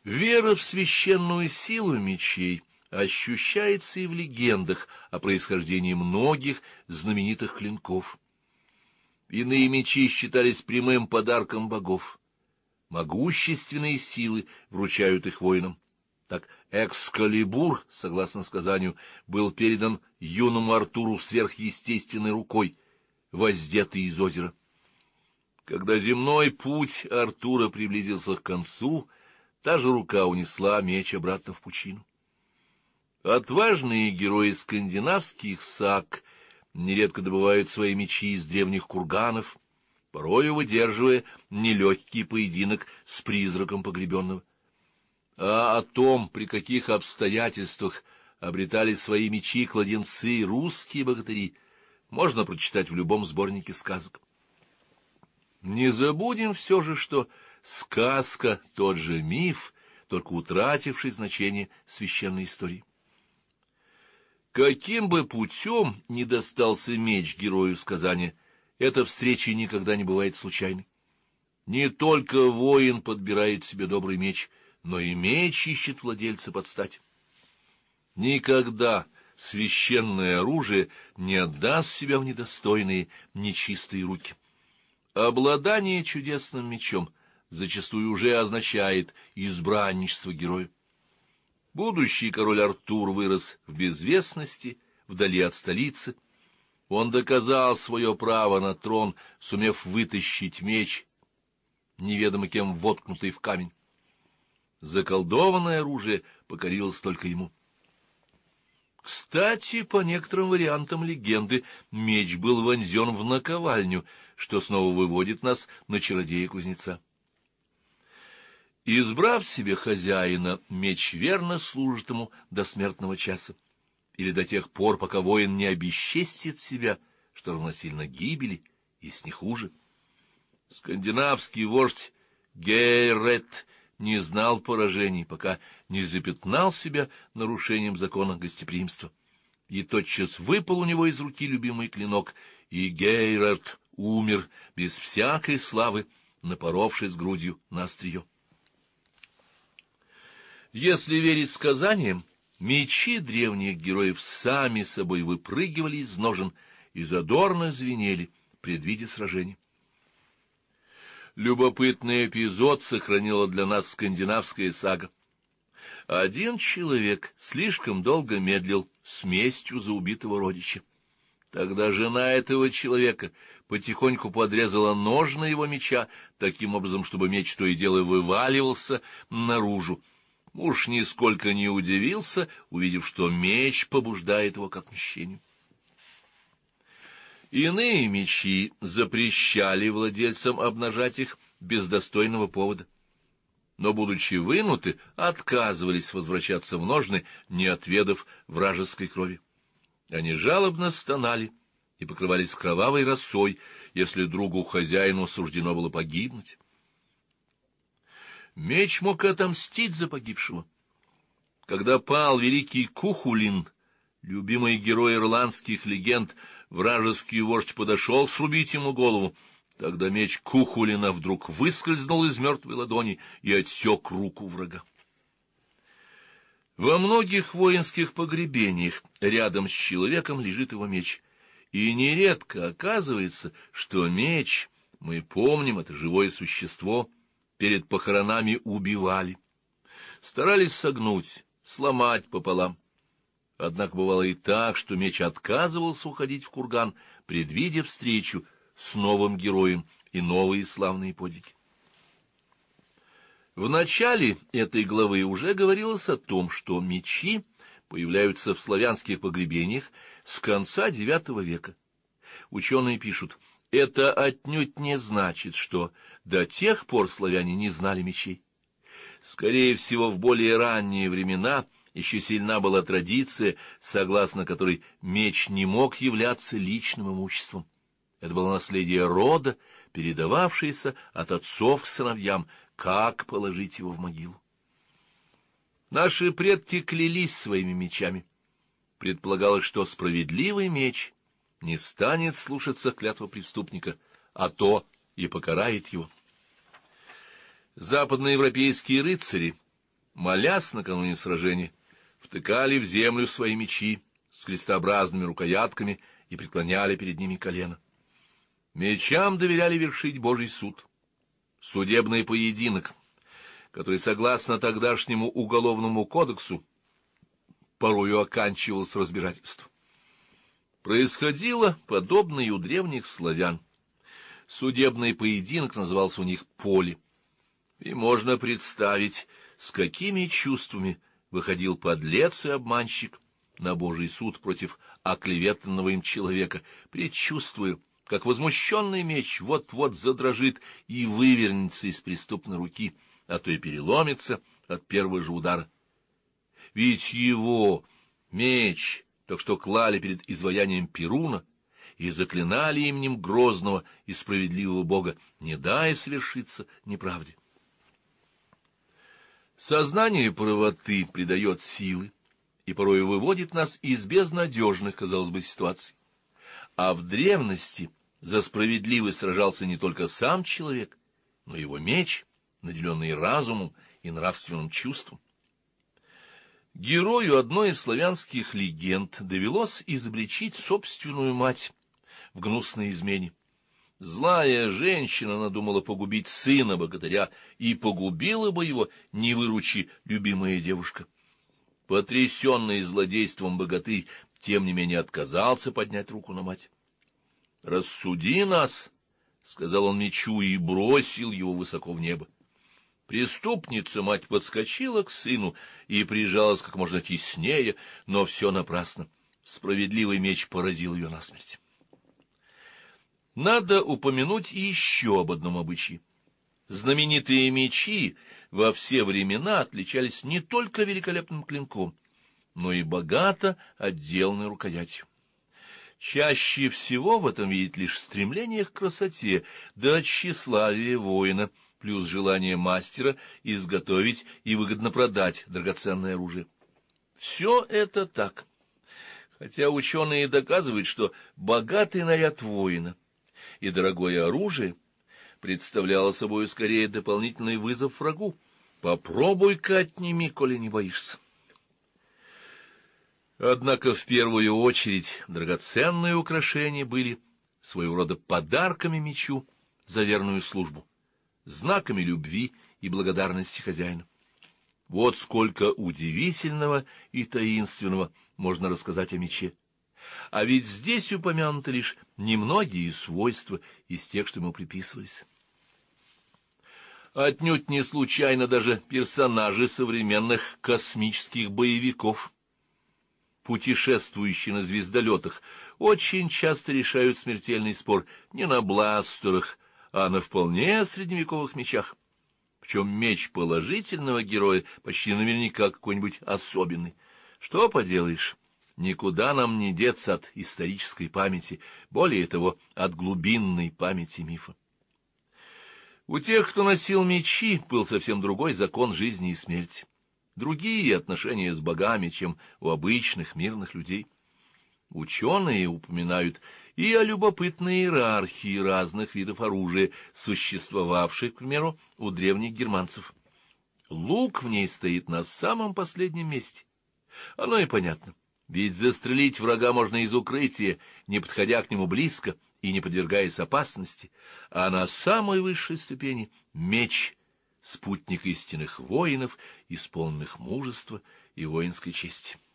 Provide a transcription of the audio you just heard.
Вера в священную силу мечей ощущается и в легендах о происхождении многих знаменитых клинков. Иные мечи считались прямым подарком богов. Могущественные силы вручают их воинам. Так Экскалибур, согласно сказанию, был передан юному Артуру сверхъестественной рукой, воздетой из озера. Когда земной путь Артура приблизился к концу, та же рука унесла меч обратно в пучину. Отважные герои скандинавских саг нередко добывают свои мечи из древних курганов, порою выдерживая нелегкий поединок с призраком погребенного. А о том, при каких обстоятельствах обретали свои мечи кладенцы русские богатыри, можно прочитать в любом сборнике сказок. Не забудем все же, что сказка — тот же миф, только утративший значение священной истории. Каким бы путем ни достался меч герою сказания, эта встреча никогда не бывает случайной. Не только воин подбирает себе добрый меч, но и меч ищет владельца под стать. Никогда священное оружие не отдаст себя в недостойные, нечистые руки. Обладание чудесным мечом зачастую уже означает избранничество героя. Будущий король Артур вырос в безвестности, вдали от столицы. Он доказал свое право на трон, сумев вытащить меч, неведомо кем воткнутый в камень. Заколдованное оружие покорилось только ему. Кстати, по некоторым вариантам легенды, меч был вонзен в наковальню, что снова выводит нас на чародея-кузнеца. Избрав себе хозяина, меч верно служит ему до смертного часа, или до тех пор, пока воин не обесчестит себя, что равносильно гибели, если не хуже. Скандинавский вождь Гейрет не знал поражений, пока не запятнал себя нарушением закона гостеприимства. И тотчас выпал у него из руки любимый клинок, и Гейрет умер без всякой славы, напоровшись грудью на острие. Если верить сказаниям, мечи древних героев сами собой выпрыгивали из ножен и задорно звенели, предвидя сражений. Любопытный эпизод сохранила для нас скандинавская сага. Один человек слишком долго медлил с местью за убитого родича. Тогда жена этого человека потихоньку подрезала ножны его меча, таким образом, чтобы меч то и дело вываливался наружу. Муж нисколько не удивился, увидев, что меч побуждает его к отмщению. Иные мечи запрещали владельцам обнажать их без достойного повода, но, будучи вынуты, отказывались возвращаться в ножны, не отведав вражеской крови. Они жалобно стонали и покрывались кровавой росой, если другу-хозяину суждено было погибнуть. Меч мог отомстить за погибшего. Когда пал великий Кухулин, любимый герой ирландских легенд, вражеский вождь подошел срубить ему голову. Тогда меч Кухулина вдруг выскользнул из мертвой ладони и отсек руку врага. Во многих воинских погребениях рядом с человеком лежит его меч, и нередко оказывается, что меч, мы помним, это живое существо, перед похоронами убивали. Старались согнуть, сломать пополам. Однако бывало и так, что меч отказывался уходить в курган, предвидя встречу с новым героем и новые славные подвиги. В начале этой главы уже говорилось о том, что мечи появляются в славянских погребениях с конца IX века. Ученые пишут, это отнюдь не значит, что до тех пор славяне не знали мечей. Скорее всего, в более ранние времена еще сильна была традиция, согласно которой меч не мог являться личным имуществом. Это было наследие рода, передававшееся от отцов к сыновьям, как положить его в могилу. Наши предки клялись своими мечами. Предполагалось, что справедливый меч не станет слушаться клятвы преступника, а и покарает его. Западноевропейские рыцари молясь накануне сражения, втыкали в землю свои мечи с крестообразными рукоятками и преклоняли перед ними колено. Мечам доверяли вершить Божий суд, судебный поединок, который, согласно тогдашнему уголовному кодексу, порою оканчивался разбирательством. Происходило подобно и у древних славян. Судебный поединок назывался у них поле. И можно представить, с какими чувствами выходил подлец и обманщик на Божий суд против оклеветанного им человека, предчувствуя, как возмущенный меч вот-вот задрожит и вывернется из преступной руки, а то и переломится от первого же удара. Ведь его меч так что клали перед изваянием Перуна и заклинали именем грозного и справедливого Бога, не дай свершиться неправде. Сознание правоты придает силы и порой выводит нас из безнадежных, казалось бы, ситуаций. А в древности за справедливость сражался не только сам человек, но и его меч, наделенный разумом и нравственным чувством. Герою одной из славянских легенд довелось изобличить собственную мать в гнусной измене. Злая женщина надумала погубить сына богатыря, и погубила бы его, не выручи любимая девушка. Потрясенный злодейством богатырь, тем не менее, отказался поднять руку на мать. «Рассуди нас», — сказал он мечу и бросил его высоко в небо. Преступница-мать подскочила к сыну и прижалась как можно теснее, но все напрасно. Справедливый меч поразил ее насмерть. Надо упомянуть еще об одном обычае. Знаменитые мечи во все времена отличались не только великолепным клинком, но и богато отделанной рукоятью. Чаще всего в этом видит лишь стремление к красоте, да тщеславие воина, плюс желание мастера изготовить и выгодно продать драгоценное оружие. Все это так. Хотя ученые доказывают, что богатый наряд воина и дорогое оружие представляло собой скорее дополнительный вызов врагу. Попробуй-ка отними, коли не боишься. Однако в первую очередь драгоценные украшения были своего рода подарками мечу за верную службу, знаками любви и благодарности хозяина. Вот сколько удивительного и таинственного можно рассказать о мече. А ведь здесь упомянуты лишь немногие свойства из тех, что ему приписывались. Отнюдь не случайно даже персонажи современных космических боевиков, путешествующие на звездолетах, очень часто решают смертельный спор не на бластерах, а на вполне средневековых мечах. Причем меч положительного героя почти наверняка какой-нибудь особенный. Что поделаешь, никуда нам не деться от исторической памяти, более того, от глубинной памяти мифа. У тех, кто носил мечи, был совсем другой закон жизни и смерти, другие отношения с богами, чем у обычных мирных людей. Ученые упоминают и о любопытной иерархии разных видов оружия, существовавших, к примеру, у древних германцев. Лук в ней стоит на самом последнем месте. Оно и понятно, ведь застрелить врага можно из укрытия, не подходя к нему близко и не подвергаясь опасности, а на самой высшей ступени меч — спутник истинных воинов, исполненных мужества и воинской чести.